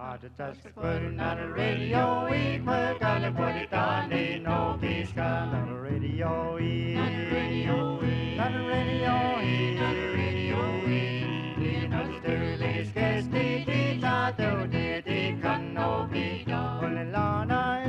Just putting on the radio, we put gotta put it on, they no peace got on the radio, on the radio, on the radio, on the radio, you know the dirty sketch, the ta do the can no be done, on the lana,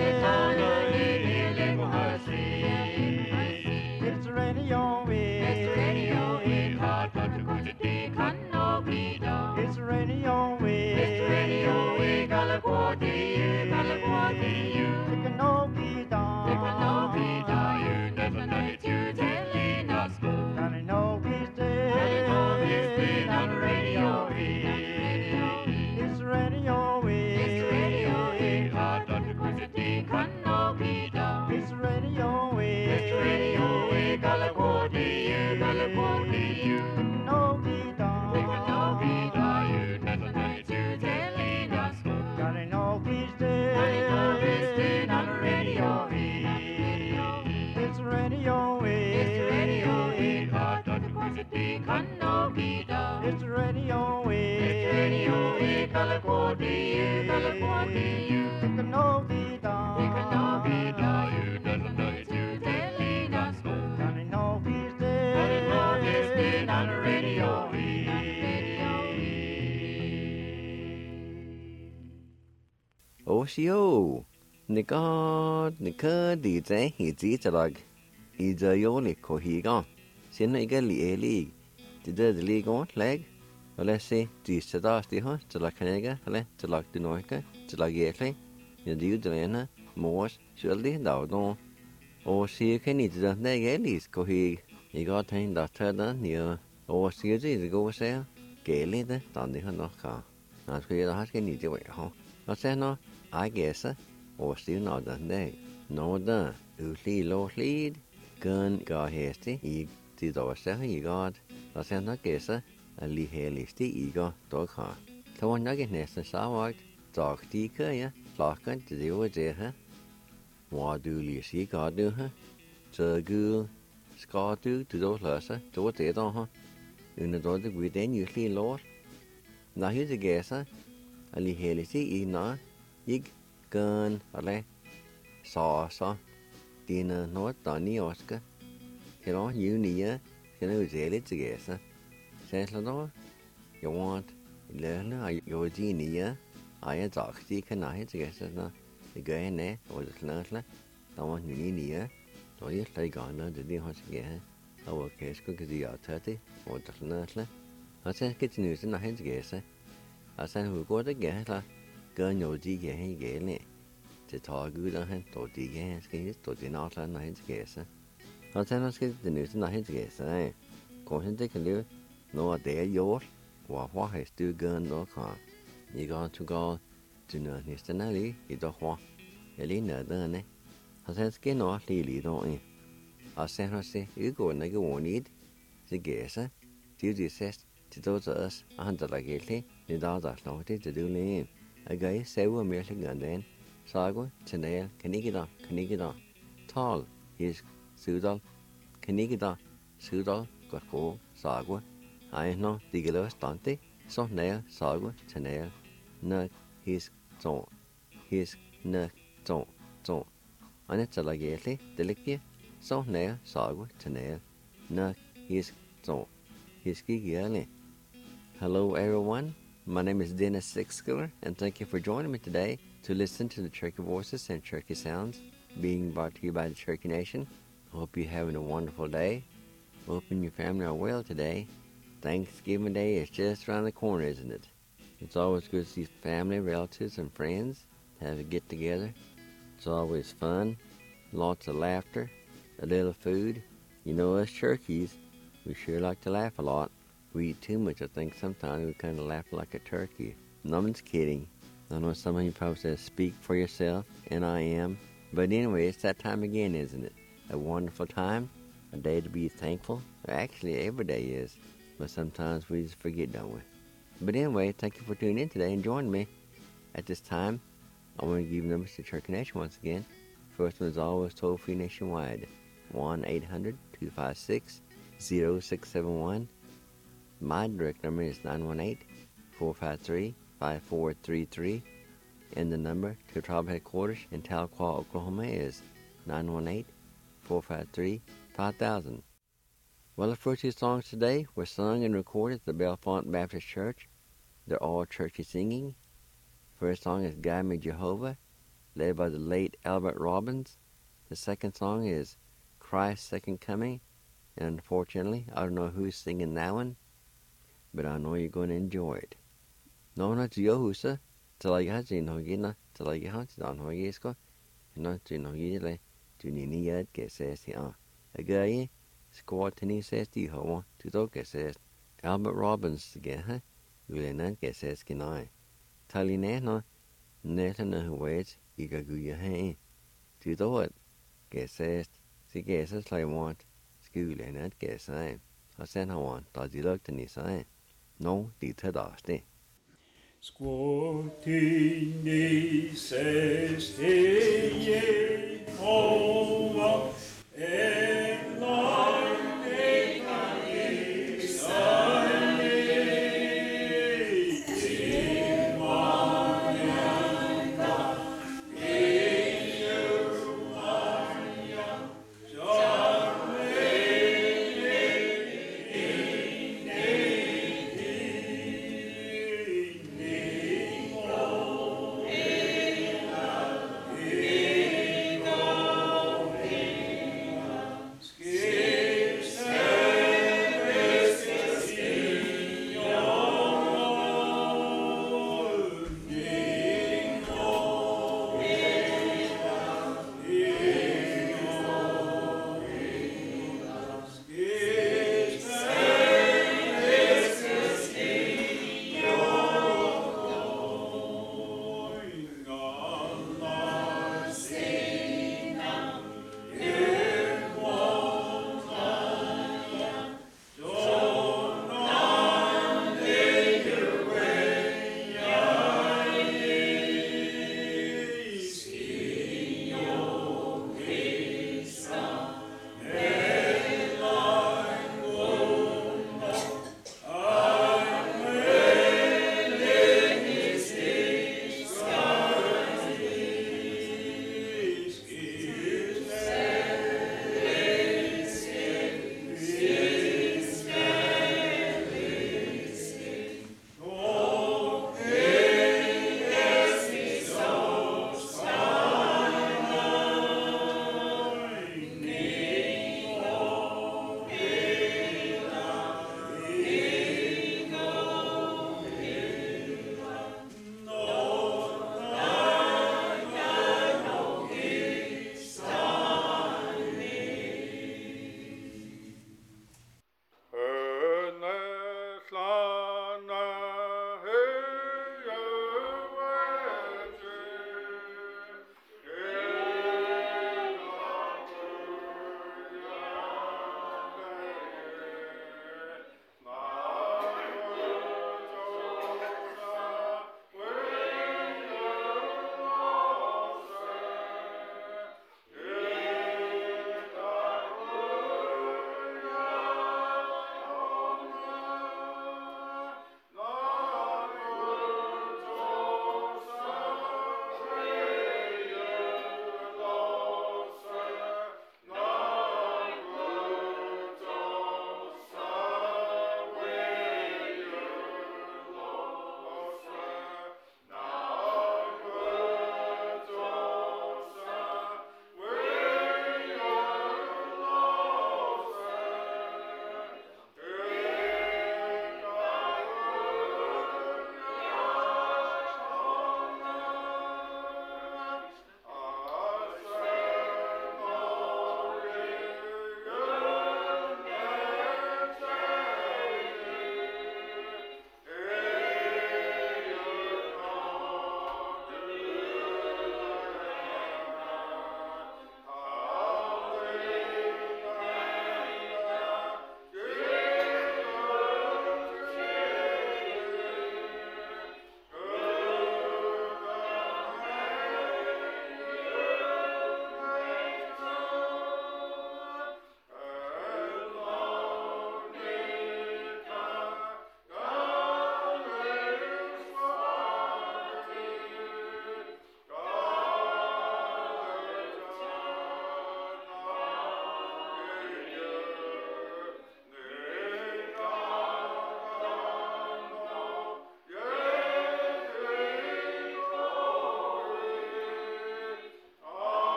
it's the radio, it's the radio, hard but the good the can no be done, it's the radio, it's the radio, we gotta go to you, it can no be done, you never know it, you telling us, gotta know he's dead, on the radio, it's the radio, hard but the good the can no be done, it's the radio, we gotta go to you, it can no be done, you never know it, you telling us, gotta know he's dead, on the radio, it's the radio, hard but the good the can no be done, it's the radio, we gotta go to you, it can no be done, you never know it, you telling us, gotta know he's dead, on the radio, Oshio, Nika, DJ, he's a he's a yoli cohigon. Sinaga li did the league on leg? Well, let's say, this to the hunt to la canega, to like the noica, to la gately, you do the lena, Morse, surely, thou don't. Or see you can eat the negalis cohig. You got him that turn near, or see you go say, gaily the dandy no car. Not where the husky can eat away, huh? I say no. I guess, or still not done day. No done. Usually low lead, gun got hasty, he did ourselves, he got. I said, not guess, a lee hairlisty ego, dog car. So one nugget nest and saw dog deaker, ya, flocking to the over there, what do you see, God do her? So good, scar to those lesser, to what they don't, huh? In the door, we then usually lost. Now here's a guesser, a lee hairlisty, not. Ig gun ale saw dinner not Donny Oscar. You near, you know, zelly together. Says no, you want learn your genius. I a dog stick and I together. The guy in there was a slurler. I want you near. So you like on the day house again. Our case could be out 30 or the slurler. I said, get news in the hands together. I said, we go together. Gun your dig hay gaily. To talk good on him, to dig hands, to the not on hands guess. I'll tell us get the news in the hands guess, eh? Go and take a look. No, a day yours. What has two gun no car? You got to go to no nationally, you don't want. Elena done it. I said, skin off lily, don't you? I said, I say, you go and I go on it. The guess, eh? Duty says to those us, 100 like it, the dollars not to do lean. A guy several million gun then. Sago, Chanel, Canigida. Tall, his Sudal, Canigida, Sudal, Gorko, Sago. I know the Gillow Stante, so nail, Sago, Chanel, Nut, his zone, his nut, zone. And it's a lagately, delicate, so nail, Sago, Chanel, Nut, his zone, his giggy. Hello, everyone. My name is Dennis Sixskiller, and thank you for joining me today to listen to the Cherokee Voices and Cherokee Sounds being brought to you by the Cherokee Nation. I hope you're having a wonderful day. I hope you and your family are well today. Thanksgiving Day is just around the corner, isn't it? It's always good to see family, relatives, and friends have a get-together. It's always fun, lots of laughter, a little food. You know, us Cherokees, we sure like to laugh a lot. We eat too much, I think. Sometimes we kind of laugh like a turkey. No one's kidding. I know some of you probably say, speak for yourself, and I am. But anyway, it's that time again, isn't it? A wonderful time, a day to be thankful. Actually, every day is. But sometimes we just forget, don't we? But anyway, thank you for tuning in today and joining me. At this time, I want to give you numbers to Cherokee Nation once again. First one is always toll-free nationwide. 1-800-256-0671. My direct number is 918-453-0500. 5433, and the number to tribe headquarters in Tahlequah, Oklahoma is 918-453-5000. Well, the first two songs today were sung and recorded at the Bellefonte Baptist Church. They're all churchy singing. First song is Guide Me Jehovah, led by the late Albert Robbins. The second song is Christ's Second Coming, and unfortunately, I don't know who's singing that one, but I know you're going to enjoy it. No, not Yohusa, Talayaji no Gina, Talayahansi on Hoyesko, and not Jinoyele, Juniniad says the Again, Squad Tini says the Hoa, Tudoka says, Albert Robbins again, Ulenan says Kinai. Talinano, Netana who waits, Igaguya Hain. Tudo it, says, Si guesses like want, School and that guess I. I sent her one, does he look to me sign? No, the Tadaste. Squatini seste Jehovah, and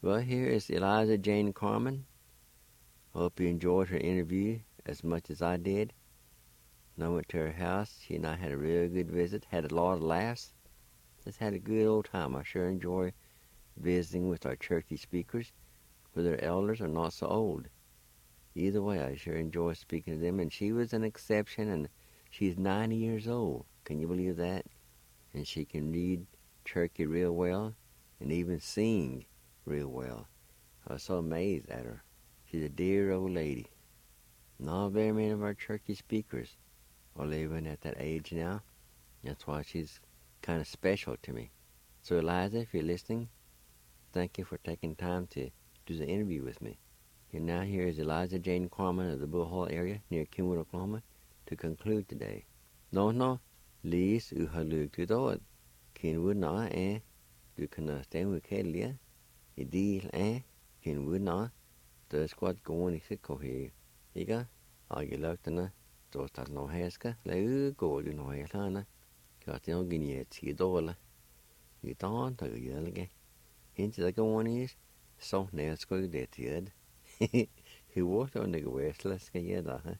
Well, here is Eliza Jane Carmen. Hope you enjoyed her interview as much as I did. I went to her house. She and I had a real good visit, had a lot of laughs. Just had a good old time. I sure enjoy visiting with our Cherokee speakers, whether elders or not so old. Either way, I sure enjoy speaking to them, and she was an exception, and she's 90 years old. Can you believe that? And she can read Cherokee real well and even sing real well. I was so amazed at her. She's a dear old lady. Not very many of our Cherokee speakers are living at that age now. That's why she's kind of special to me. So Eliza, if you're listening, thank you for taking time to do the interview with me. And now here is Eliza Jane Carmen of the Bull Hall area near Kenwood, Oklahoma, to conclude today. No, Lise uhalug to dood. Kenwood na du kan stemme med kællia. I deal Kenwood na. Der squad going I ko he. Iga, I lagt na. Så start no heska. Le go du no helana. Got no gini $10. I don't ta yelge. Hint the go on is so nail sko det tid. He walked on the westlas ka yeda ha.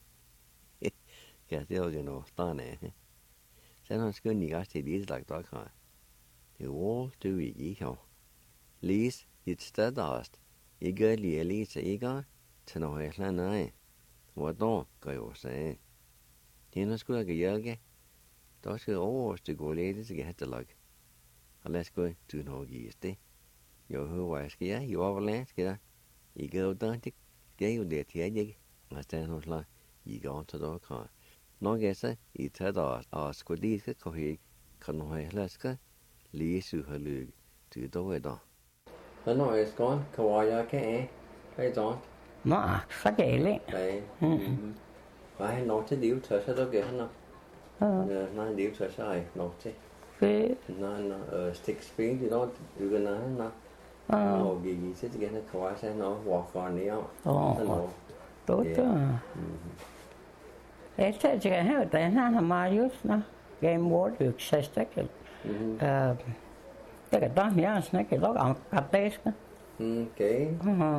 Got the no stane. Sen han skulle ni gas til is like dog ha. He walked to I ho. Lis it stadast. I gør lige Lise ikke til noget helt andet. Hvordan gør jeg også? Hende skulle jeg hjælpe. Der skal overst gå lidt til at lag. Og lad os gå til noget gives det. Jeg hører hvad skal jeg? Jeg overland skal jeg. I gør det ikke. Det er jo det til jeg. Og stedet hos lag. I går til dog kan. Når jeg så I tager der og skulle lige skal gå helt. Kan noget helt skal lige så har lykke til dog der. Men når jeg skal kan jeg kan Hej Don. Nå, så galt. Hej. Hvad er nok til liv tør så du gør han? Nej, liv tør så er nok til. Nej, stik spil det der du kan nej. Og vi så det kan kan jeg sige noget hvor for ned. Tốt. Jeg tager til her den her Marius nå. Game World Successful. Det kan da jeg snakke dog om kaptajn. Okay.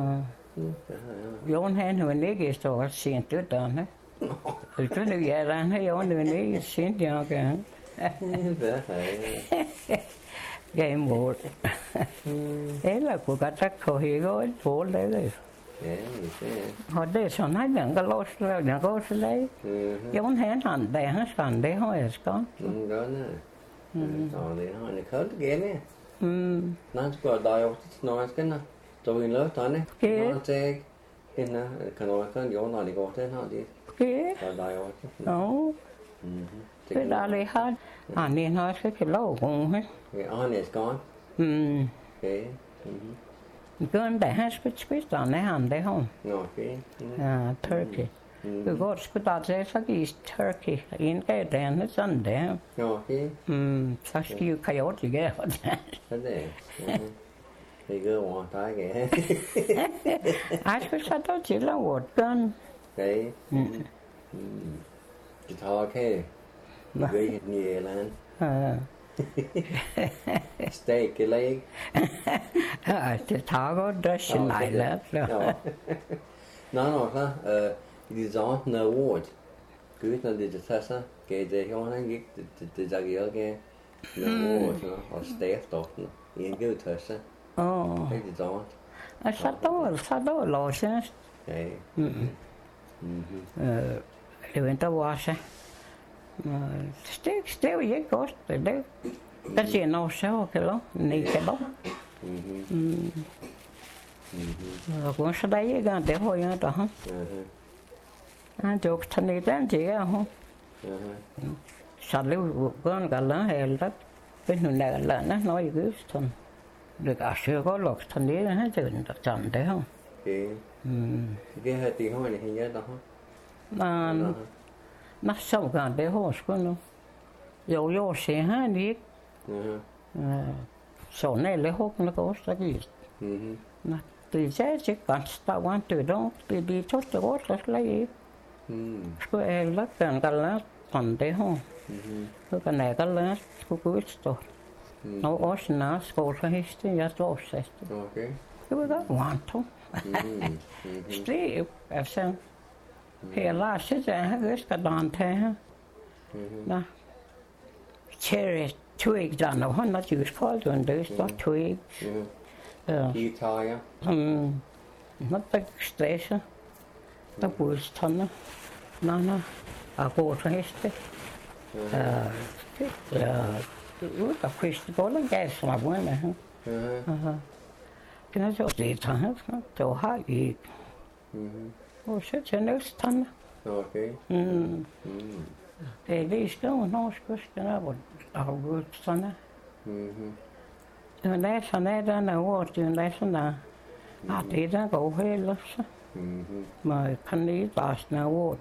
Jon han var ikke så sent det der, ne? Det nu jeg der han Jon var ikke sent jeg kan. Game World. Eller kunne godt gå helt og få det. Ja, det. Og det sådan han kan låse det, gå til det. Jon han der han skal det har jeg skal. Godt, ne. Så det har en koldt gælde. Nej, skal der jo når jeg skal så vi løb der, når jeg hende kan også jo når det går til her det. Så der jo. Nå. Det der lige har. Han har ikke lov at Ja, han er skåret. Okay. Gøn der han spist der han det har. Okay. Ja, Turkey. Du går sgu da til så gives Turkey. En gang der sådan der. Okay. Så skal jo coyote ikke. Så det. Det gør over dig ikke. Jeg skal så da til at våge gøn. Okay. Det tager okay. Det gør ikke i eller Steak eller ikke? Ja, det tager godt drøschen nejler. Nå, så det er sådan noget. Gud, når det tager sig, gav det jo han gik, det der gør ikke noget og stafdorten. En gud tager sig. Det er sådan. Så då låser. Ja. Det venter også. Det er ikke godt, det. Der siger noget så kan lov, nej kan lov. Og kun så der ikke det har jeg der han. Han tog sådan den til han. Så løb gøn galen helt. Hvis nu der lande noget i gøsten. Det er så godt lagt sådan det han til den sådan det han. Det har det har en her der han. Nå så kan det har sgu nu. Jo ser han ikke. Så nælle huggen går så givet. Nå det er ikke godt der var det dog det tog det godt så lige. Skulle jeg lagt den galen sådan det har. Så kan jeg galen skulle gå stå. Nå også når skole så histe jeg står sæt. Okay. Det var godt varmt. Stiv, altså. Her lader sig der, han skal døren til her. Nå. Cherry twig der, når han har just koldt, og det er så twig. Guitar, ja. Nå, der stresser. Der bulstånder. Nå, og går til heste. Ud af kristbollen, gav som er med ham. Det er så det tager han, det har ikke. Og så til næste tand. Okay. Det er lige skrevet norsk, den er hvor der har gået sådan der. Det er sådan der, den er ord, det er sådan der. Det er der går helt også. Men kan lige bare sådan ord.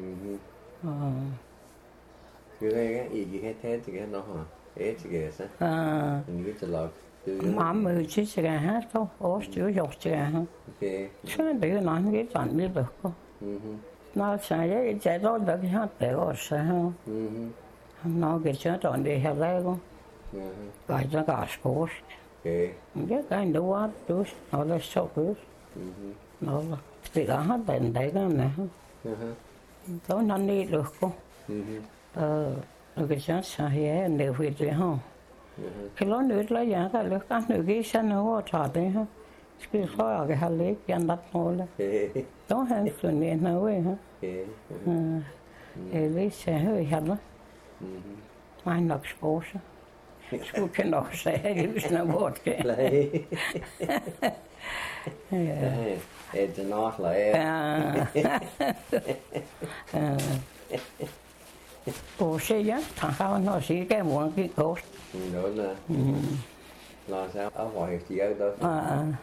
Cái này ý gì hết thế thì cái nó hả? Thế thì cái sao? Mình biết là Mamma uti sig här då, och styr gjort sig här. okej. Sen det är någon grej som vi då. När säger jag då då kan jag det också här. Han det så då det här läge. Vad jag gas på. Okej. Det kan då vara då eller så då. Nå, det har den där gamla. Då när ni då. Cái chán sao hết đều phải thế ha. Cái lối nước lấy giá cả nước ăn nước cái xanh nó trà đấy ha. Cái khói cái hạt lép ăn đắt thôi là. Đó hàng tuần này nó vậy ha. Lấy xe hơi hạt đó. Mai nọc sport. Skulle kan nok sige, hvis den er bort. Det er nok la. Ủa xe á, thằng Khao nó xí cái muỗng cái cốt. Đó là. Là sao? Ở ngoài thì ở đó.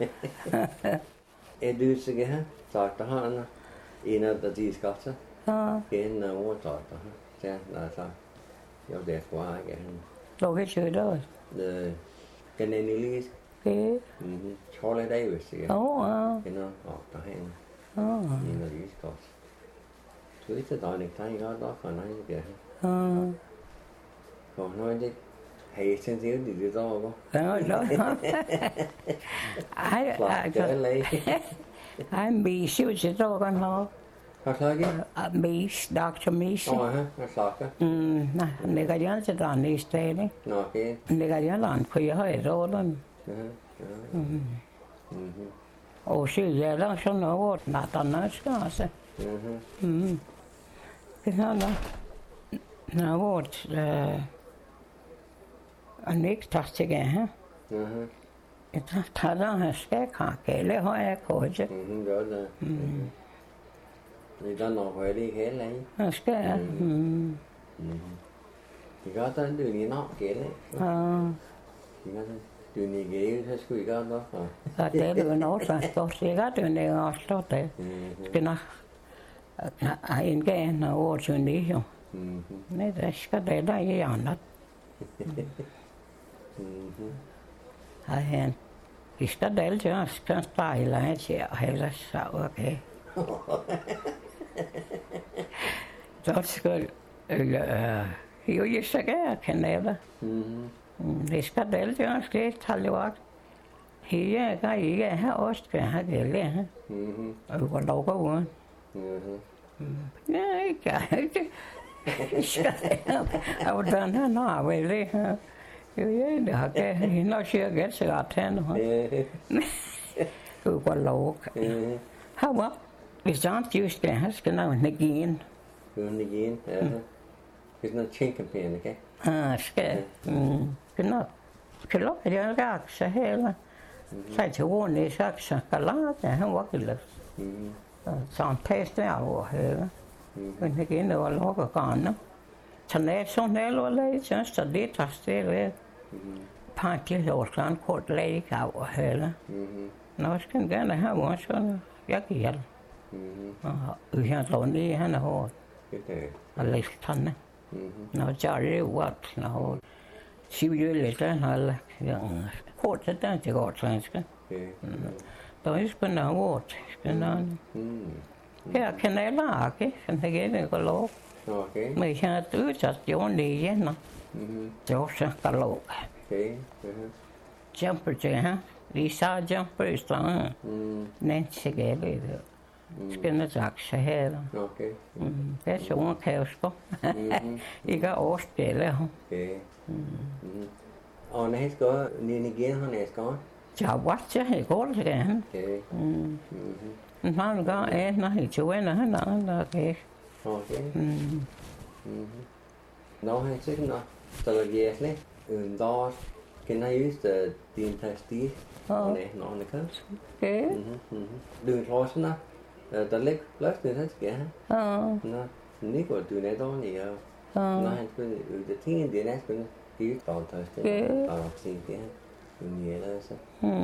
Du sig ha. Sagt han. En av de skatter. En av sagt han. Så là sao? Jeg det qua cái. Đâu cái chơi đó. Cái này lý. Cái. Charlie Davis. Cái nó học đó hen. En av de skatter. Så det er dårligt, der er godt for noget det. Còn nói chứ hay sen xíu thì được to không? Đó. Ai Mỹ siêu chỉ to con nó. Có sao chứ? Mỹ, Dr. Mỹ. Ha, nó sọt á. Này cái gì sẽ làm đi stay đấy. Nó cái. Này cái gì làm khuya hơi rồi luôn. Ồ siêu giờ đó sao nó vót nát tận nó sao? Cái nó vårt anh biết thật chứ kìa ha. Thật ra là sẽ khá kể lễ hội của chứ. Đó là. Người ta nói về đi kể lấy. Sẽ. Thì có tới từ này nó kể lấy. Thì có từ này kể thế skulle có đó hả? Det är nog så att det är det är också det. Kena en gren år sedan det ju. Nej, det ska det där i annat. Han vi ska det ju ska spela här så hela så okej. Då ska ju säga kan det. Vi ska det ju ska tala Hier kan je her også kan have det lære. Og hvor dog går ud. Ja, ikke. Jeg var den her når vel det. Jo, det har jeg hende også gæt sig ret hen. Du går lov. How what? Hvis han just det her skal nå negin. Negin, ja. Hvis noget tjenkampene, ikke? Skal. Genau. Kan lov, jeg har så heller. Sai til ordene sagt så kalder han var klar. Så teste jeg over hele. Men det gik noget lukker gerne. Så når sådan noget læge så det tager stille. Pakke Årsland kort læge over hele. Nå skal gerne have vores sådan. Jeg giver. Og jeg tror lige han er hård. Og læst han. Nå så det var nå. Sivjølet han har kort det där till gotländska. Då är det något vårt. Jag kan lära mig, sen det är det låg. Okej. Men jag tror att jag det igen. Det är också låg. Okej. Kämpar det här. Lisa jumpers down. Nancy Gelly. Skinner Jack's head. Okay. That's one casco. You got all spell. Okay. On his go, Nini again on his gone. Job watch it goes again. Okay. And I'm going to night to win a okay. Okay. Nå har jeg sikkert nok stadig jævlig. Da kan jeg just din testig. Nå, det kan. Okay. Đường thôi xin nào. Der ligger løft det her skal have. Nå, ni går du ned og ni. Nå han skulle det ting det næste kunne det er bare test. Bare se det her. Du ni eller så.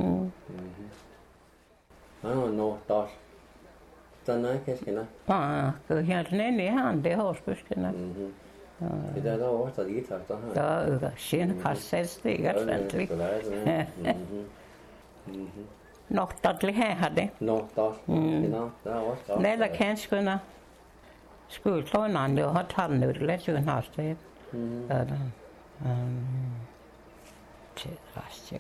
Nå, der. Der nej kan skal nå. Cứ hiện nay nè han det har skusken. Det er der også der lige tager her. Ja, sin kasset det er sandt. Nok der her det. Nå, der. Der er også. Nej, der kan skulle skulle slå en anden og har taget noget lidt jo har sted. Der. Til rastik.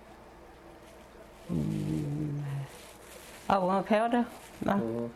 Og hvor kan det? Nå.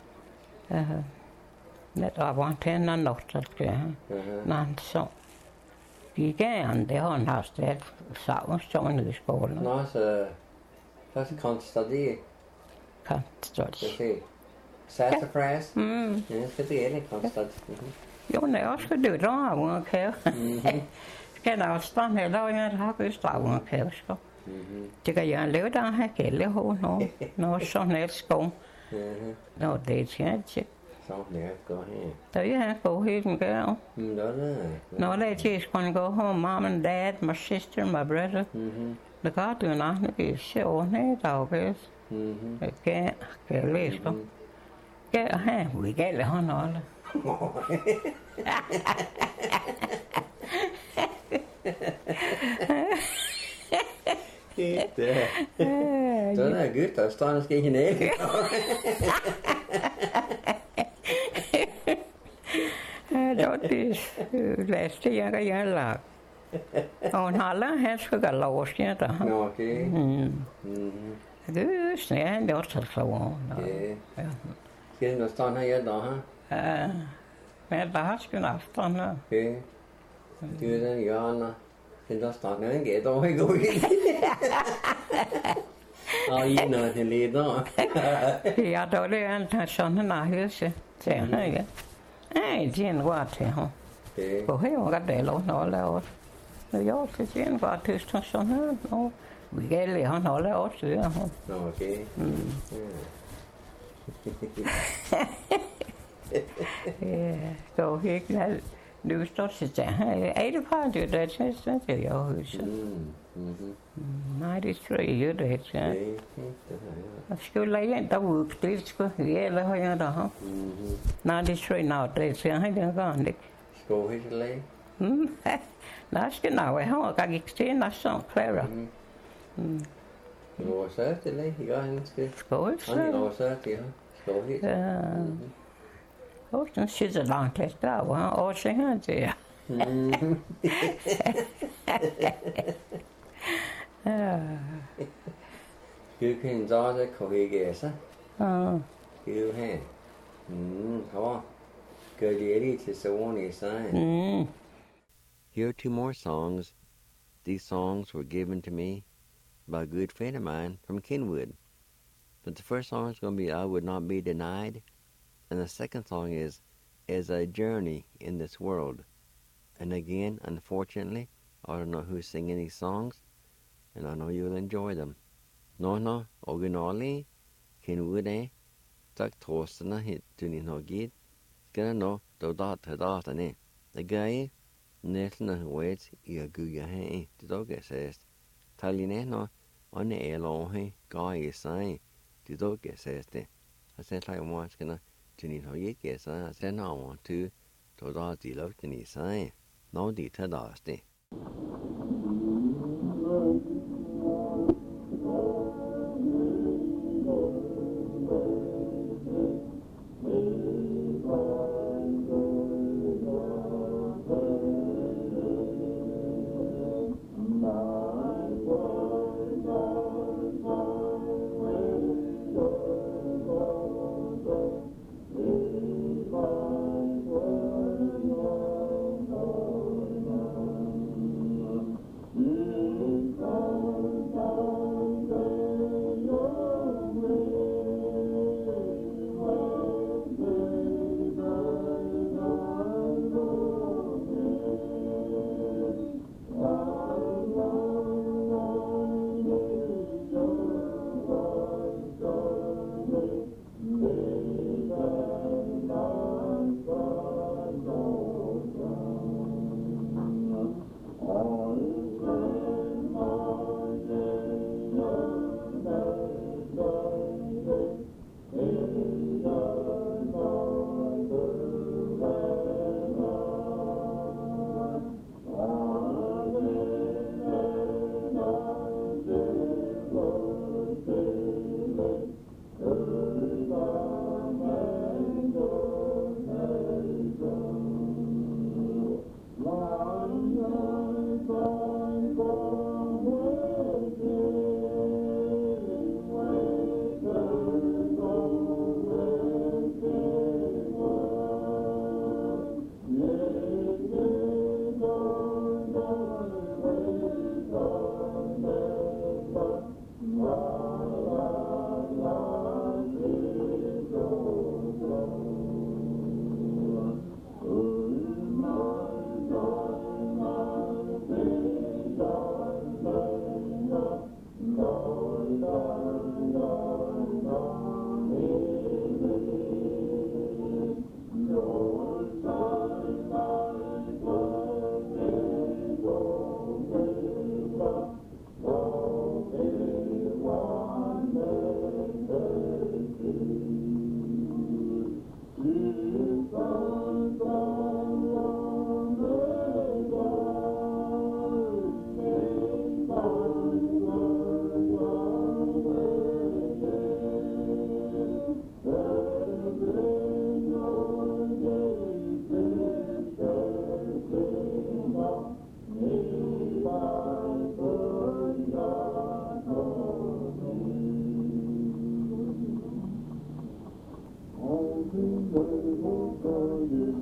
Net avant en nok der skal. Nå, så. Gigan det har han har sted. Så stående i skolen. Nå, så først konstateret. Konstateret. Sassafras. Ja, skal det ikke konstateret. Jo, nej, også skal du da hvor kan. Skal der også stå her der jeg har vist der hvor kan så. Det kan jeg lave der her gælde ho nu. Nå sådan et sko. Nå det er tjent. Så det går her. Der er go helt en girl. Nå, No, they just gonna go home. Mom and Dad, my sister, my brother. The car do nothing. It's so neat, I guess. Okay, let's go. Get a we get the on all. Så er godt, der står måske ikke nægge. Don't last year I lag. On Halla has got lost yet. Okay. Goose, yeah, that's so on. Skal du stå her da, ha? Men der har sgu aften nu. Okay. Det er den hjørne. Den der står nede, ikke dog ikke ud. Og I når til lidt der. Ja, då det är en sån här huset. Så ja. Nej, det är en rad till hon. Och här var det låt hålla oss. Nu jag ska se en rad till sån här. Och vi gäller han hålla oss så hon. Okej. Ja, då gick det. Nu står det här. Är det på det där så det jag huset. Nej, det tror jeg det er. Jeg skulle igen der ud, det skulle eller har jeg der. Nej, det tror jeg nå, det er han der går ikke. Skal helt læge. Nej, skal nå, jeg har ikke til en så klar. Du var så til læge, jeg han skal. Skål. Han var så til han. Skål helt. Og så sidder langt lidt der, og så han det. Gud kan så det korrigere sig. Gud han. Hva? Gør det lige til sådan i sig. Here are two more songs. These songs were given to me by a good friend of mine from Kenwood. But the first song is going to be I Would Not Be Denied. And the second song is As I Journey in This World. And again, unfortunately, I don't know who's singing these songs, and I know you'll enjoy them. No, originally, Kenwood tak trostene hit til din hogit, skal jeg nå, datane. The guy, næsten wait I a guya he, det dog says. Taline no, on the elohe, guy say, det dog says det. I said like once gonna til din hogit get say, I said no, I want to dat de love til ni say. No, de tadaste.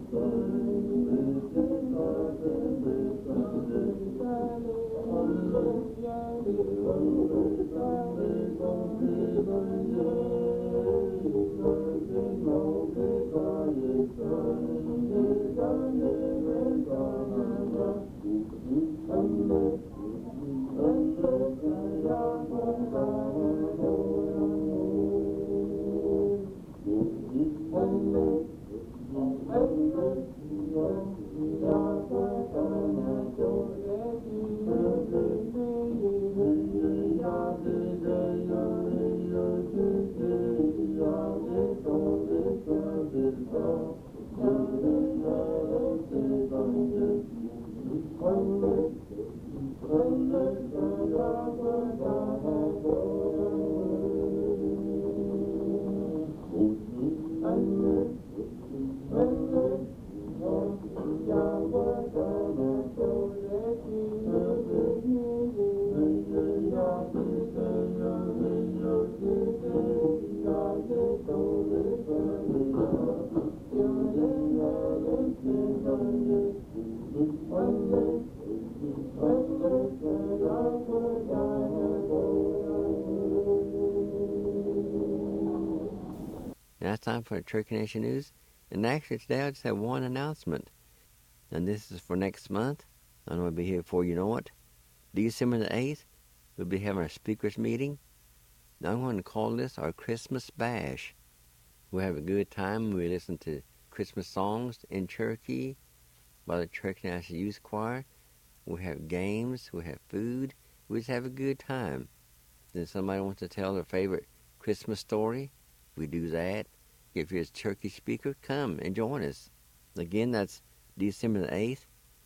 Now it's time for Turkey Nation News. And actually today I just have one announcement. And this is for next month. And we'll be here before you know it. December the 8th, we'll be having our speakers meeting. Now I'm going to call this our Christmas Bash. We'll have a good time. We listen to Christmas songs in Turkey by the Turkey National Youth Choir. We have games. We have food. We just have a good time. Then somebody wants to tell their favorite Christmas story. We do that. If you're a turkey speaker, come and join us. Again, that's December the 8th,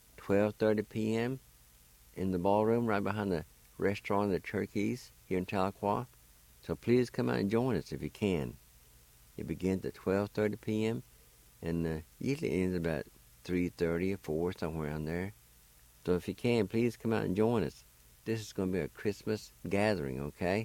12:30 p.m. in the ballroom right behind the restaurant, the Turkeys, here in Tahlequah. So please come out and join us if you can. It begins at 12:30 p.m. and usually ends about 3:30 or 4, somewhere around there. So if you can, please come out and join us. This is going to be a Christmas gathering, okay?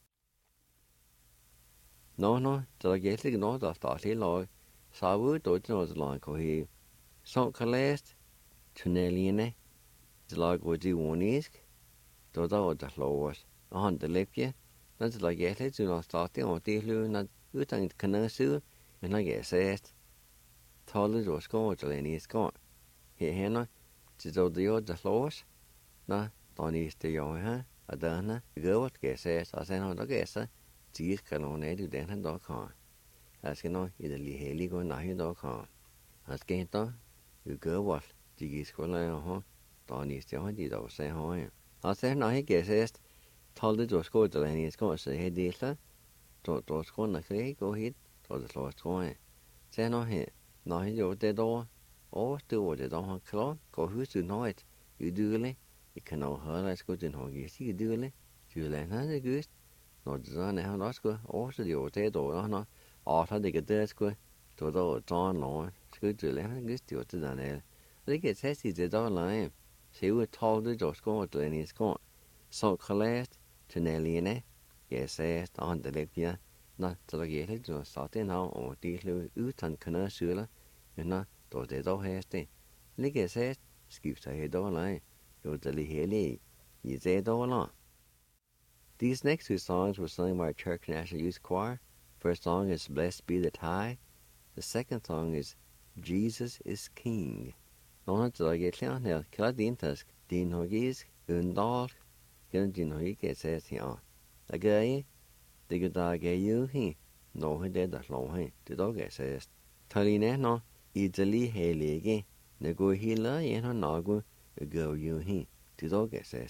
No, so I guess you know the start log. So we do it was long cohe. So calest tunneline. The log would do one isk. Do that the floors. On the lip ye. That's like yes, let's do not start on the lu not utan canasu and I guess says Tollers was going to any is gone. Here Hannah, to do the floors. Na, don't is the young, huh? A dana, go what guess says, I send on the guesser. Cheese Calone to den.com. As you know, either Liheli go Nahi.com. As Gato, you go what Jiggy's Colon, Donny still did all say home. I said, no, he guesses, told it was good to any is going to say, hey, Disa, thought those going to say, go ahead, told the Lord's going. Say no here, no, he do the door, or do what they don't have cloth, go who's to know it. You do it, you can know her, let's go to know you see, you do it, you learn how to goose. Nó giờ này họ nói cứ ố sẽ điều thế đồ nó họ thấy cái đấy cứ đồ đồ cho nó cứ chỉ lấy cái điều thế này lấy cái thế gì đó lại xíu thâu cái chỗ có tụi này có so collect cho nên này cái sẽ on the left ya nó cho cái thế cho sao thế nào ở đi lưu ưu thành khả sửa là nó đồ thế đó hết đấy lấy cái sẽ skip sai đó lại rồiจะlấy hết đi như thế đó là. These next two songs were sung by our Turkey National Youth Choir. First song is Blessed Be the Tie. The second song is Jesus is King. Nó cho cái theo này cái điển thức điển hogis undal cái điển hogis cái sẽ theo. Là cái ta cái yêu hi nó hơi để đặt lâu hi từ đó cái sẽ thời này nó Italy hay lệ cái nếu có hi là vậy nó có go yêu hi từ đó cái sẽ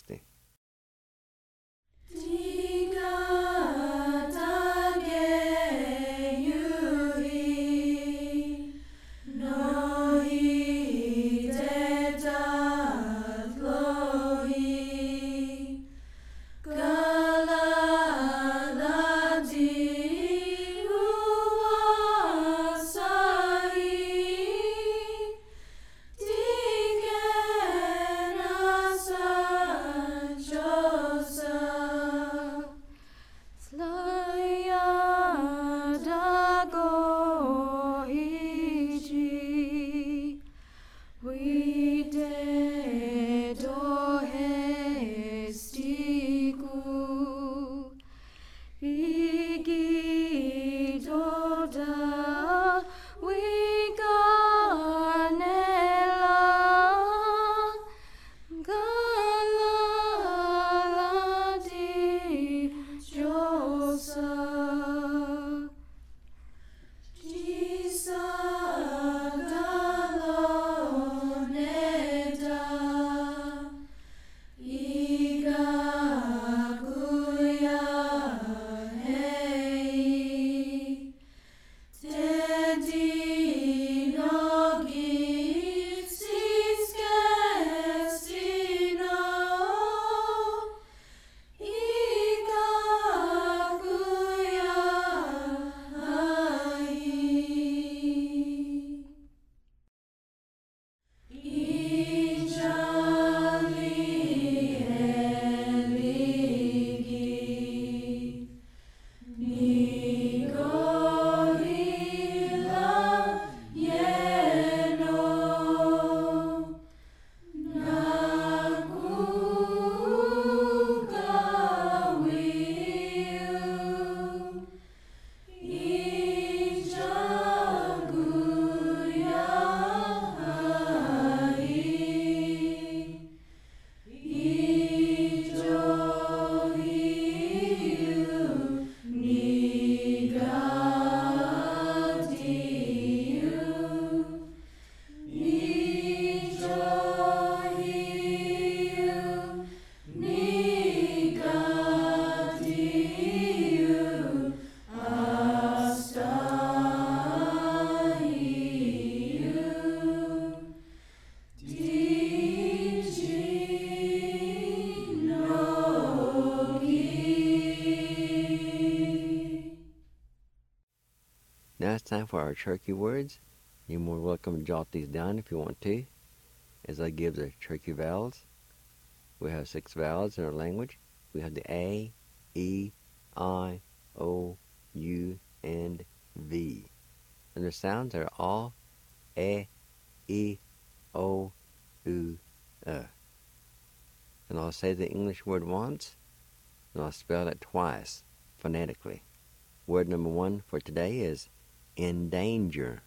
Now it's time for our Cherokee words. You're more welcome to jot these down if you want to, as I give the Cherokee vowels. We have 6 vowels in our language. We have the A, E, I, O, U, and V. And the sounds are A, E, O, U, And I'll say the English word once, and I'll spell it twice, phonetically. Word number 1 for today is endanger.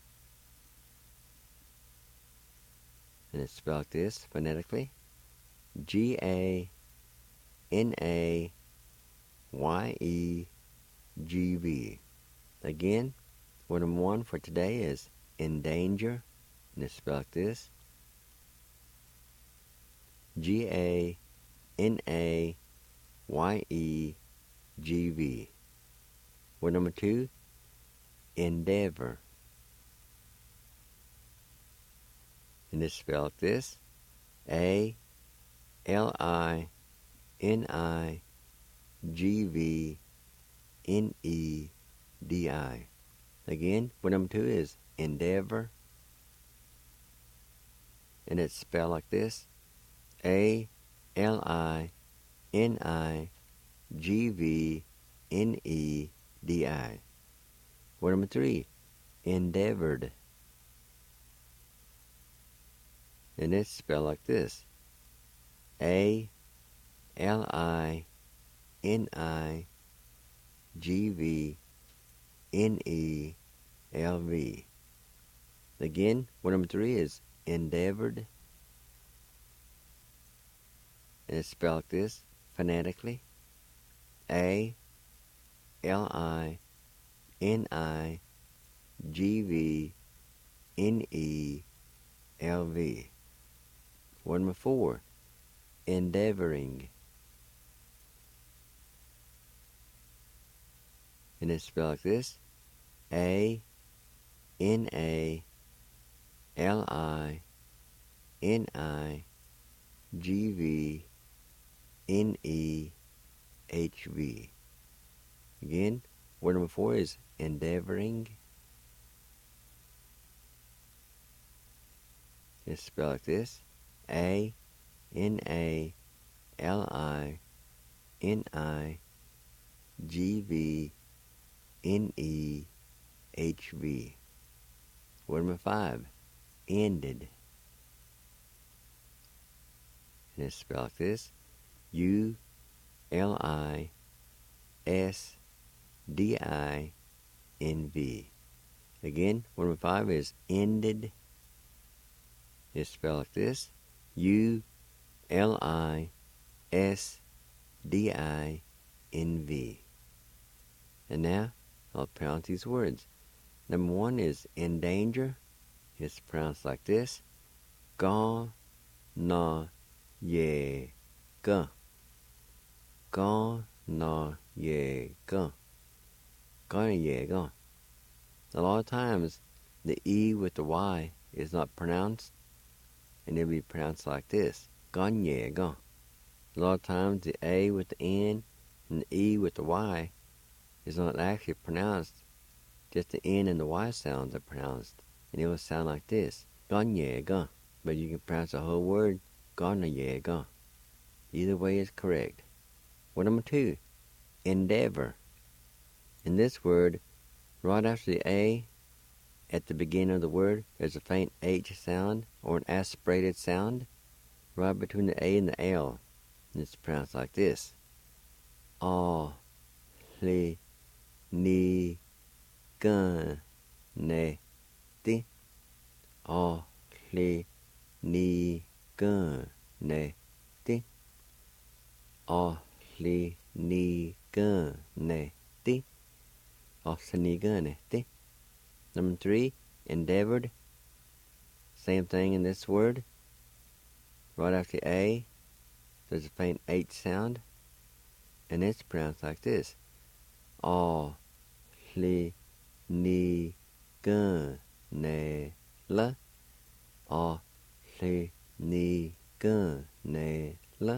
And it's spelled like this, phonetically. G-A-N-A-Y-E-G-V. Again, word number 1 for today is endanger. And it's spelled like this. G-A-N-A-Y-E-G-V. Word number 2, endeavor. And it's spelled like this. A-L-I-N-I-G-V-N-E-D-I. Again, word number 2 is endeavor. And it's spelled like this. A-L-I-N-I-G-V-N-E-D-I. Word number 3, endeavored. And it's spelled like this. A-L-I-N-I-G-V-N-E-L-V. Again, word number 3 is endeavored. And it's spelled like this, phonetically. A-L-I-N-I-G-V-N-E-L-V. Word number 4, endeavoring. And it's spelled like this. A-N-A-L-I-N-I-G-V-N-E-H-V. Again, word number 4 is endeavoring. It's spelled like this. A-N-A-L-I-N-I-G-V-N-E-H-V. Word number 5, ended. And it's spelled like this. U-L-I-S-D-I-N-V. Again, word number 5 is ended. It's spelled like this. U-L-I-S-D-I-N-V. And now, I'll pronounce these words. Number 1 is endanger. It's pronounced like this. Ga-na-ye-ga. Ga-na-ye-ga. Ga-na-ye-ga. A lot of times, the E with the Y is not pronounced, and it'll be pronounced like this. Ga-na-ye-ga. A lot of times, the A with the N and the E with the Y is not actually pronounced. Just the N and the Y sounds are pronounced, and it will sound like this. Ga-na-ye-ga. But you can pronounce the whole word, ga-na-ye-ga. Either way is correct. Word number 2, endeavor. In this word, right after the A, at the beginning of the word, there's a faint H sound, or an aspirated sound, right between the A and the L. And it's pronounced like this. A-li-ni-ga-ne-ti. A-li-ni-ga-ne-ti. A-li-ni-ga-ne-ti. A-li-ni-ga-ne-ti. Number 3, endeavored. Same thing in this word. Right after A, there's a faint H sound, and it's pronounced like this. A-li-ni-ga-ne-la. A-li-ni-ga-ne-la.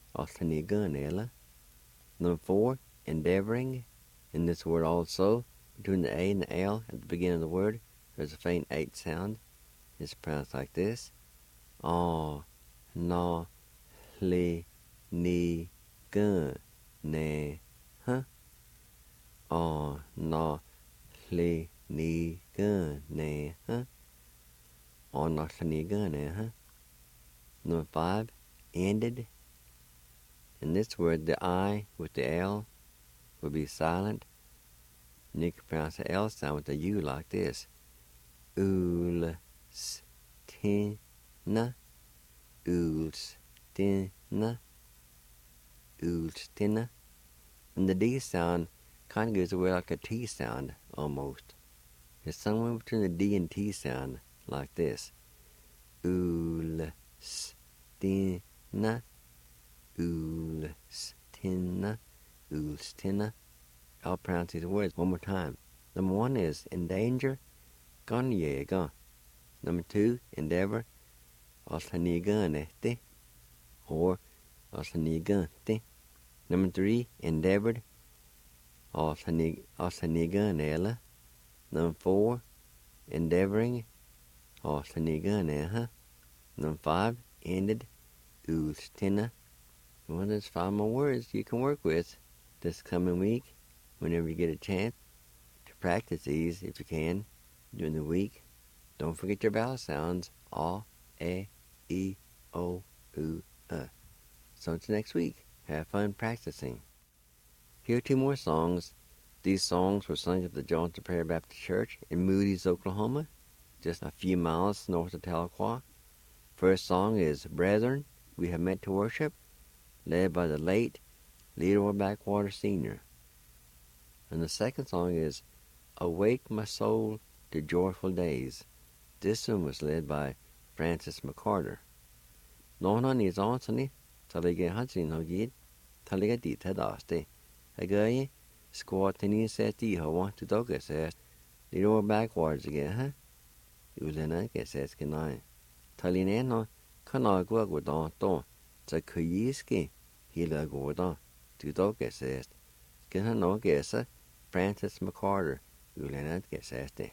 A-li-ni-ga-ne-la. Number 4, endeavoring. In this word also, between the A and the L at the beginning of the word, there's a faint 8 sound. It's pronounced like this. Ah, na, le, ni, gun, ne, huh? Ah, na, le, ni, gun, ne, huh? Ah, na, le, ni, gun, ne, huh? Number 5, ended. In this word, the I with the L will be silent. And you can pronounce the L sound with the U like this. Ulstina, ulstina, ulstina. And the D sound kind of gives away like a T sound, almost. It's somewhere between the D and T sound, like this. Ulstina, ulstina, ulstina. I'll pronounce these words one more time. Number 1 is endanger, gonjäger. Number 2, endeavor, aslanigönete, or aslanigönte. Number 3, endeavored, aslanigönela. Number 4, endeavoring, aslanigöneha. Number 5, ended, ulstina. Well, there's 5 more words you can work with this coming week, whenever you get a chance to practice these, if you can, during the week. Don't forget your vowel sounds, A, E, O, U, So until next week, have fun practicing. Here are 2 more songs. These songs were sung at the Johnson Prairie Baptist Church in Moody's, Oklahoma, just a few miles north of Tahlequah. First song is Brethren, We Have Met to Worship, led by the late Leroy Backwater Sr. And the second song is Awake My Soul to Joyful Days. This one was led by Francis McCarter. Nonan is ansani, talige hansin hogid, talige dit hadaste. Agaye, squatini seti hawa to doga says, Leroy Backwards again, huh? Ulena says kenai. Talineno, kanagua gudan to, Zakuyiski, hila godan, to doga says. Gena no guessa. Francis McCarter, Ulena Geseste.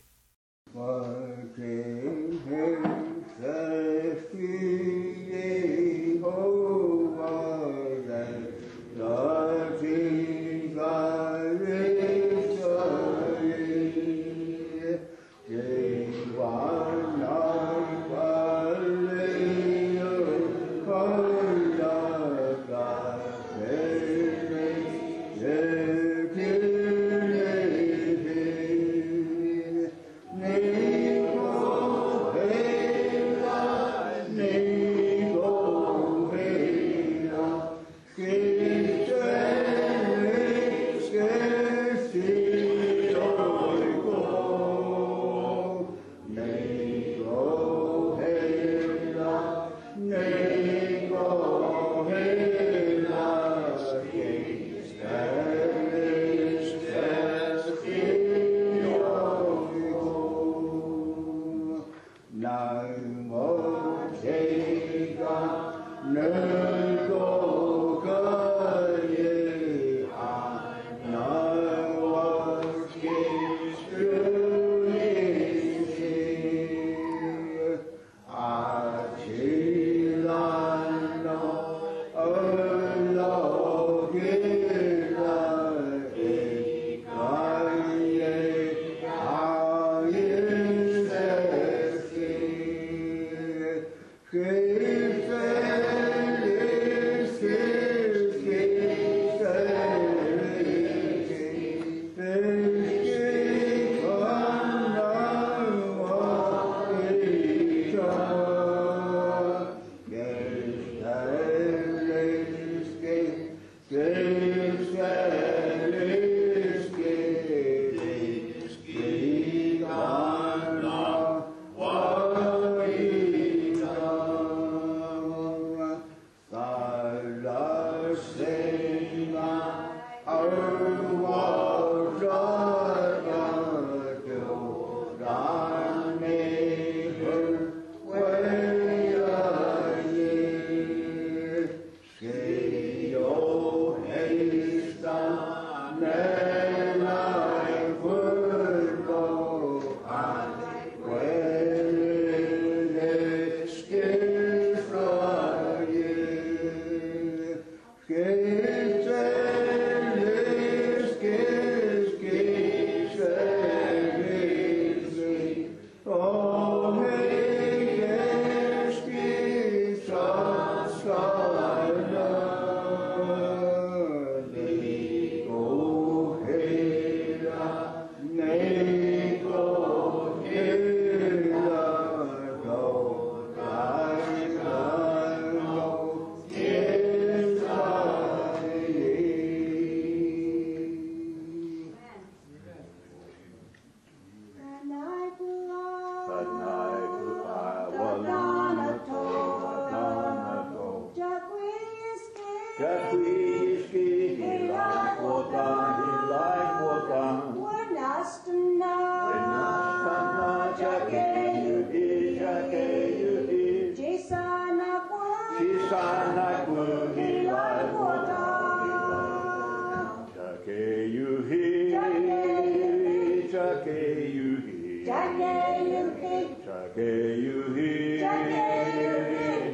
Jackie-you-hee. Jackie-you-hee. Jackie-you-hee. Jackie-you-hee.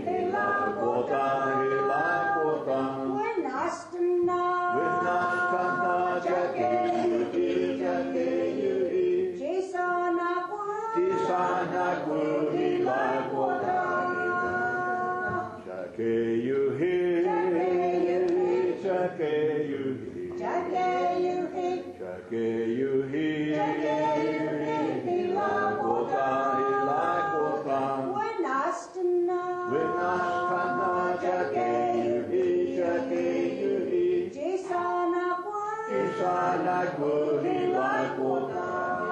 He-la-ko-ta. We're lost and now. Winna-kana, Jackie-you-hee. Jackie-you-hee. Jisanaku. Tisanaku, he-la-ko-ta. Jackie-you-hee. Jackie-you-hee. Jackie-you-hee. Jackie-you-hee. Jackie-you-hee. Jackie-you-hee. He-la-ko-ta, he-la-ko-ta. We're lost and now. Winna-kana, Jackie-you-hee. Jackie-you-hee. Jisanaku. Tisanaku, he-la-ko-ta.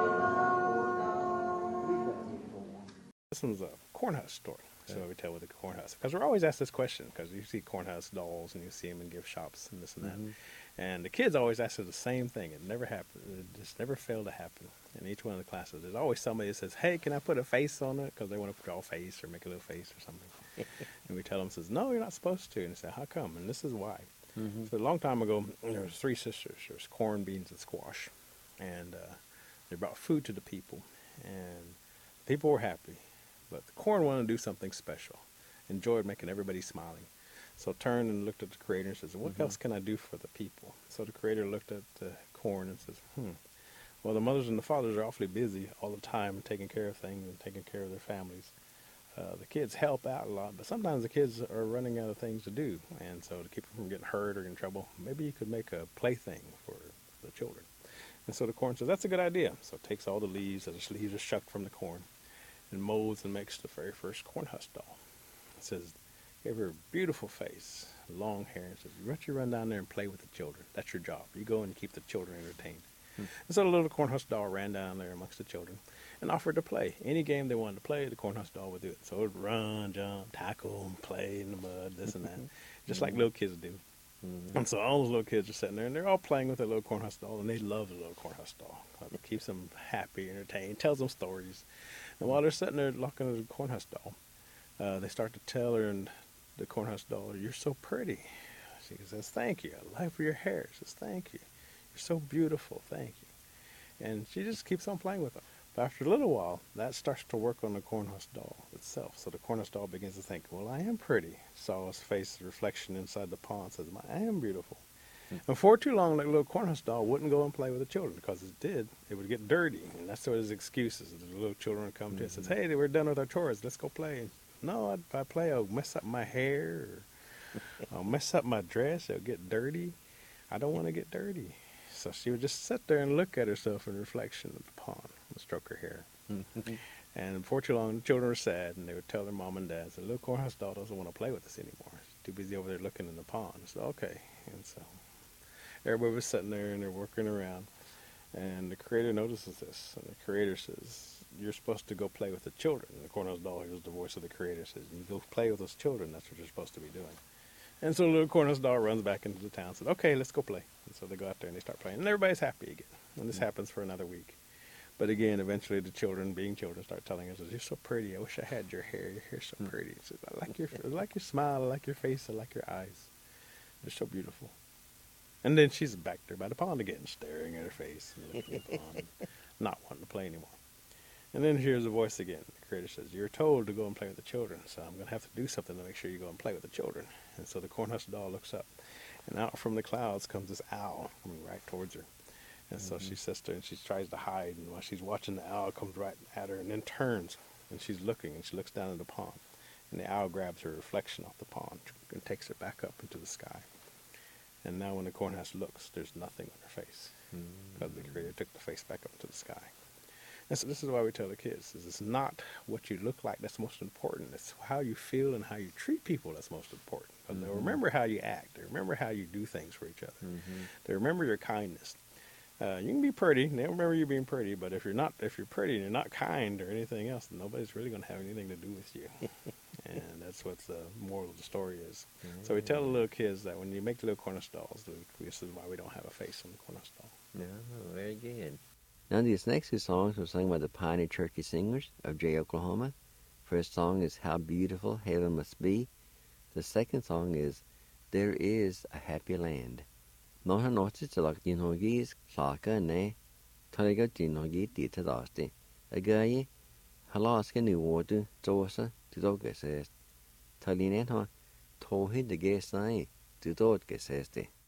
This one's a cornhusk story. So we tell with the cornhusk, because we're always asked this question, because you see cornhusk dolls and you see them in gift shops and this and that, and the kids always ask us the same thing. It never happened. It just never failed to happen in each one of the classes. There's always somebody that says, "Hey, can I put a face on it?" Because they want to draw a face or make a little face or something. And we tell them, "says No, you're not supposed to." And they say, "How come?" And this is why. So a long time ago, there was 3 sisters. There was corn, beans, and squash, and they brought food to the people, and people were happy. But the corn wanted to do something special, enjoyed making everybody smiling. So turned and looked at the creator and says, "What else can I do for the people?" So the creator looked at the corn and says, well, the mothers and the fathers are awfully busy all the time taking care of things and taking care of their families. The kids help out a lot, but sometimes the kids are running out of things to do. And so to keep them from getting hurt or in trouble, maybe you could make a plaything for the children. And so the corn says, "That's a good idea." So it takes all the leaves, the leaves are shucked from the corn, and molds and makes the very first corn husk doll. It says, gave her a beautiful face, long hair, and says, "Why don't you run down there and play with the children? That's your job. You go and keep the children entertained." And so the little corn husk doll ran down there amongst the children and offered to play. Any game they wanted to play, the corn husk doll would do it. So it would run, jump, tackle, play in the mud, this and that, just like little kids do. And so all those little kids are sitting there, and they're all playing with their little corn husk doll, and they love the little corn husk doll. It keeps them happy, entertained, tells them stories. And while they're sitting there looking at the corn husk doll, they start to tell her, and the corn husk doll, "You're so pretty." She says, "Thank you. I like your hair." She says, "Thank you. You're so beautiful. Thank you." And she just keeps on playing with them. But after a little while, that starts to work on the corn husk doll itself. So the corn husk doll begins to think, "Well, I am pretty." Saw his face reflection inside the pond, says, "I am beautiful." And for too long, that little corn husk doll wouldn't go and play with the children, because it did, it would get dirty. And that's what his excuses. The little children would come to it and says, "Hey, we're done with our chores. Let's go play." And, "No, if I play, I'll mess up my hair, or I'll mess up my dress. It'll get dirty. I don't want to get dirty." So she would just sit there and look at herself in reflection of the pond and stroke her hair. And before too long, the children were sad, and they would tell their mom and dad, "The little corn husk doll doesn't want to play with us anymore. She's too busy over there looking in the pond." So, okay. And so everybody was sitting there, and they're working around. And the creator notices this. And the creator says, "You're supposed to go play with the children." And the corn husk doll hears the voice of the creator, says, "You go play with those children. That's what you're supposed to be doing." And so the little corn husk doll runs back into the town and says, "Okay, let's go play." And so they go out there and they start playing. And everybody's happy again. And this happens for another week. But again, eventually the children, being children, start telling us, "You're so pretty. I wish I had your hair. Your hair's so pretty." It says, I like your smile. I like your face. I like your eyes. You're so beautiful." And then she's back there by the pond again, staring at her face and looking at the pond, not wanting to play anymore. And then here's the voice again. The creator says, "You're told to go and play with the children, so I'm going to have to do something to make sure you go and play with the children." And so the corn husk doll looks up, and out from the clouds comes this owl coming right towards her. And so she sits there and she tries to hide, and while she's watching, the owl comes right at her and then turns, and she's looking, and she looks down at the pond, and the owl grabs her reflection off the pond and takes her back up into the sky. And now when the corn husk looks, there's nothing on her face, because the creator took the face back up into the sky. And so this is why we tell the kids, is it's not what you look like that's most important. It's how you feel and how you treat people that's most important. Because they'll remember how you act. They remember how you do things for each other. They remember your kindness. You can be pretty, and they'll remember you being pretty, but if you're pretty and you're not kind or anything else, nobody's really going to have anything to do with you. And that's what the moral of the story is. So we tell the little kids that when you make the little corn husk dolls, this is why we don't have a face on the corn husk doll. Yeah, very good. Now these next 2 songs were sung by the Pioneer Cherokee Singers of Jay, Oklahoma. First song is "How Beautiful Heaven Must Be." The second song is "There Is a Happy Land." Nóha nóta te lach dín hógís chlacha né Taliga Ginogi Ditadasti. A guy, Halaska New Water, Josa, to Doga says. Talineta, Tohi the gay sign, to Doga says.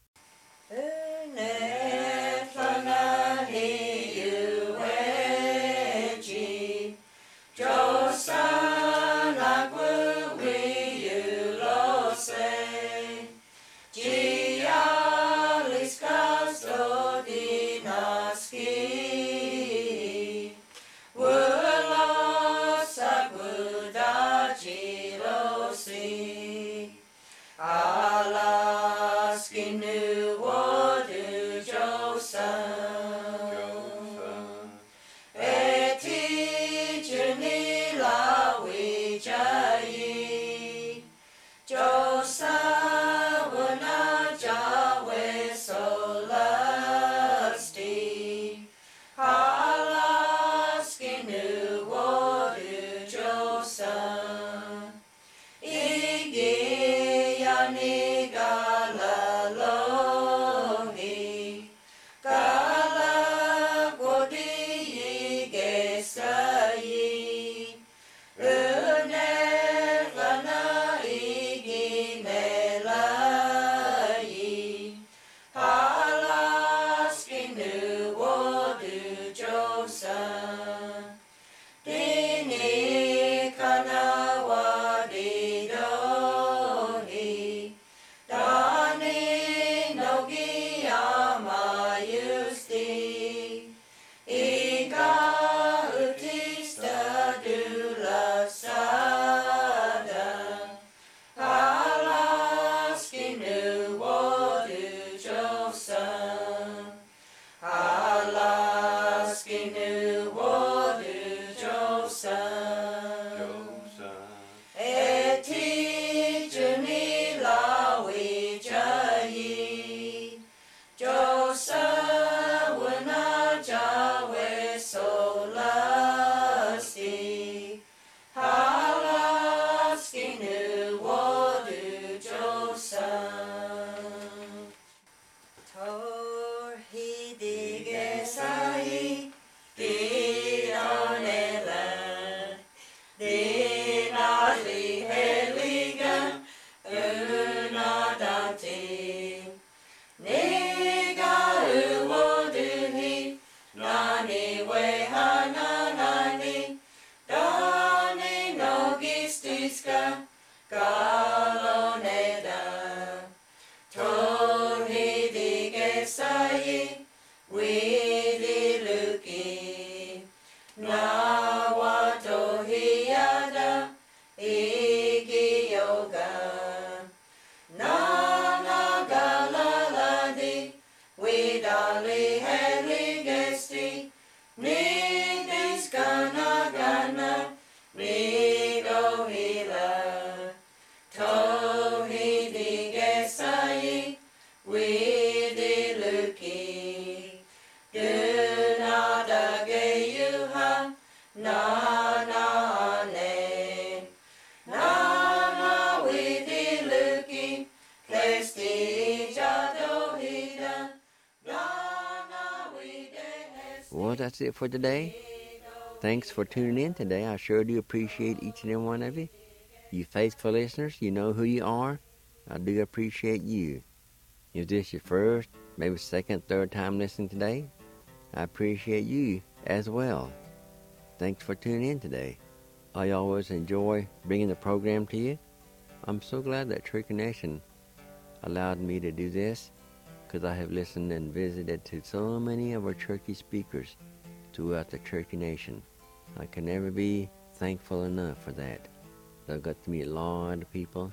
Well, that's it for today. Thanks for tuning in today. I sure do appreciate each and every one of you. You faithful listeners, you know who you are. I do appreciate you. Is this your first, maybe second, third time listening today? I appreciate you as well. Thanks for tuning in today. I always enjoy bringing the program to you. I'm so glad that Cherokee Nation allowed me to do this, because I have listened and visited to so many of our Cherokee speakers throughout the Cherokee Nation. I can never be thankful enough for that. I've got to meet a lot of people,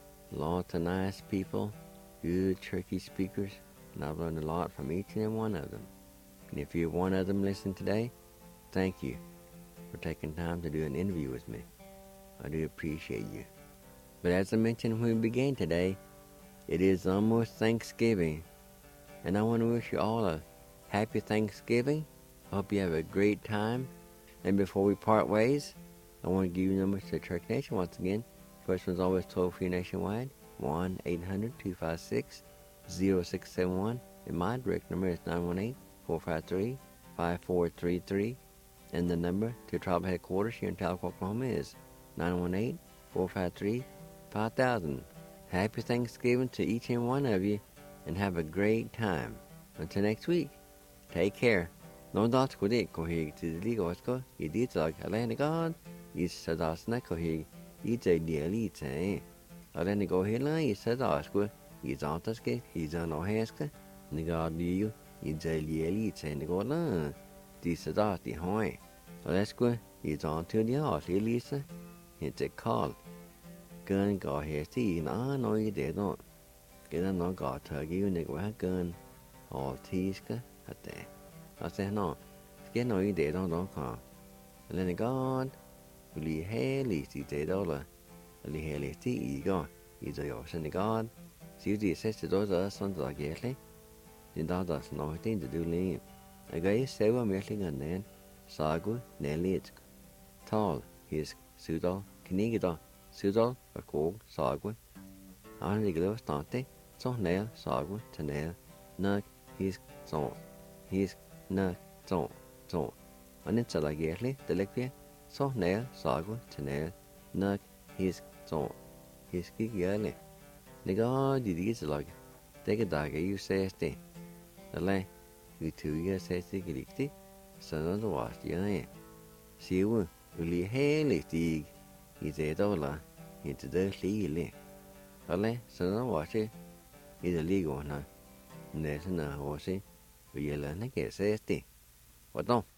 lots of nice people, good Cherokee speakers, and I've learned a lot from each and every one of them. And if you're one of them listening today, thank you for taking time to do an interview with me. I do appreciate you. But as I mentioned when we began today, it is almost Thanksgiving, and I want to wish you all a happy Thanksgiving. I hope you have a great time. And before we part ways, I want to give you numbers to the Cherokee Nation once again. First one's always toll-free nationwide, 1-800-256-0671. And my direct number is 918-453-5685. 5433. And the number to tribal headquarters here in Tahlequah, Oklahoma is 918-453-5000. Happy Thanksgiving to each and one of you, and have a great time. Until next week, take care. No doubt ko de ko hig to the Ligosko, you did like Alana God, you said us Nakohig, you did the elite, eh? Alana go here, you said Osco, you don't ask it, he's on no haska, the God you did the elite, and the go la. Die sadat die hoy. Alaska is on to the house, Elisa. It's a call. Gun go here, see, no, you did not. Get a no got to give you a gun. All teaska at there. I say no. Get no, you did not come. And then God, will you hail it, $1. Will you hail it, ego. Is a your son God. See, the sister does us on the gately. The does nothing to do leave. A guy several milling and then Sagu Nellit. Tall, his Sudal, Knigida, Sudal, a cold, Sagu. Only glow started, so nail, Sagu, to nail, nug, his song, his nug, song. And it's a gately, the liquid, so nail, Sagu, to nail, nug, his song, his gig early. The god did it like, take a dagger, you say, stay. The lay. Vi 2 years says the riktigt, sådan det var det. Sive, vil hele stig i det dollar, i det lille. Alle, sådan var det, i det ligge under. Næsten er også, vi gælder ikke says det. Hvordan?